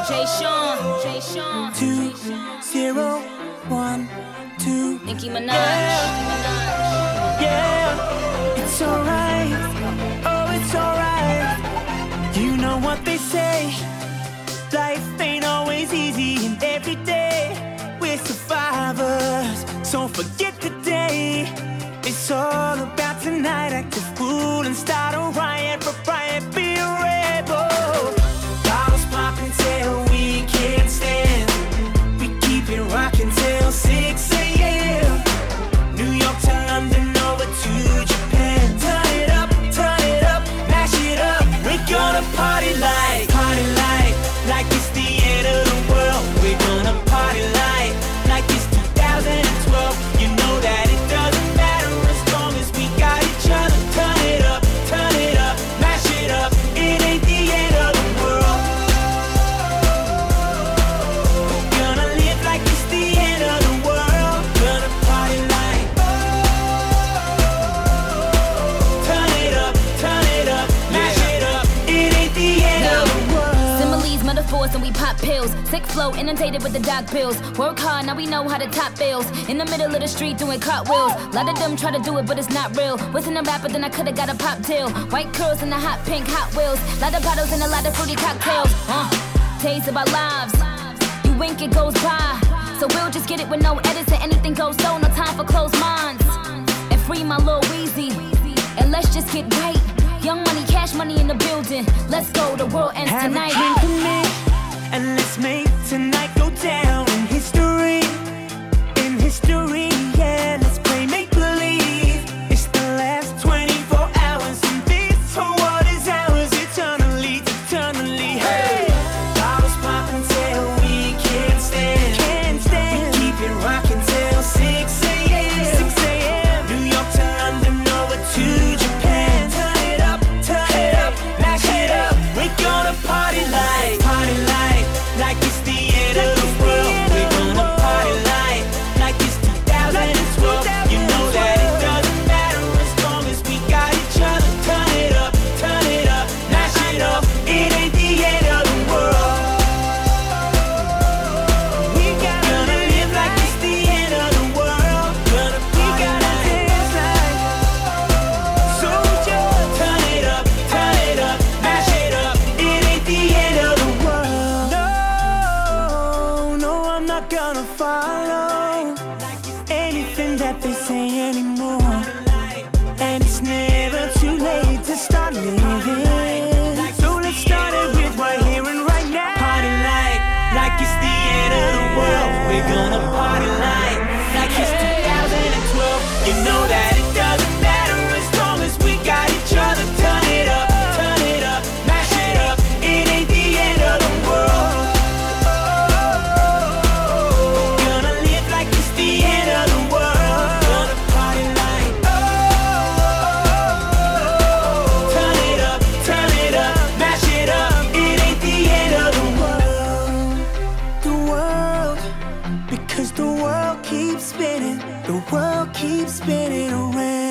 Jay Sean, Jay Sean. 2012. Nicki Minaj. Yeah, it's alright. Oh, it's alright. You know what they say. Life ain't always easy, and every day we're survivors. So forget today. It's all about tonight. Act a fool and start a riot. For riot, be a rebel. Bottles popping till we can't stand. We keep it rocking till 6 a.m. New York to London, over to Japan. Turn it up, mash it up. We're gonna party like it's the end of the world. We're gonna party like it's 2012. You know that it doesn't matter as long as we got each other. Turn it up, mash it up. It ain't the end of the world. We're gonna live like it's the end of the world. Gonna party like. Turn it up, mash it up. It ain't the end of the world. Similes, metaphors, and we pop pills. Sick flow, inundated with the doc pills. Work hard, now we know how to top bills. In the middle of the street doing cartwheels. Lot of them try to do it, but it's not real. Wasn't a rapper, then I could've got a pop deal. White curls and the hot pink Hot Wheels. Lot of bottles and a lot of fruity cocktails. Taste of our lives. You wink, it goes by. So we'll just get it with no edits and anything goes so. No time for closed minds. And free my Lil Weezy. And let's just get right. Young money, cash money in the building. Let's go, the world ends tonight. Have a drink with me, and let's make tonight go down in history. In history, yeah, let's play make-believe. It's the last 24 hours, and this whole world is ours eternally. Hey! Bottles popping till we can't stand. We keep it rocking till 6 a.m. New York to London, over to Japan. Turn it up, mash it up. We're gonna party like it's the end of the world. We're gonna party like it's 2012. You know that it doesn't matter as long as we got each other. Turn it up, mash it up. It ain't the end of the world. We gonna live like it's the end of the world. Gonna party like. So just turn it up, mash it up. It ain't the end of the world. No, I'm not gonna follow anything that they say anymore. And it's never too late to start living. So let's start it with right here and right now. Party like it's the end of the world. We're gonna party like it's 2012. You know that it doesn't matter as long as we got each other. Turn it up, mash it up. It ain't the end of the world. Gonna live like it's the end of the world. Gonna party like. Turn it up, mash it up. It ain't the end of the world. The world, because the world keeps spinning. The world keeps spinning around.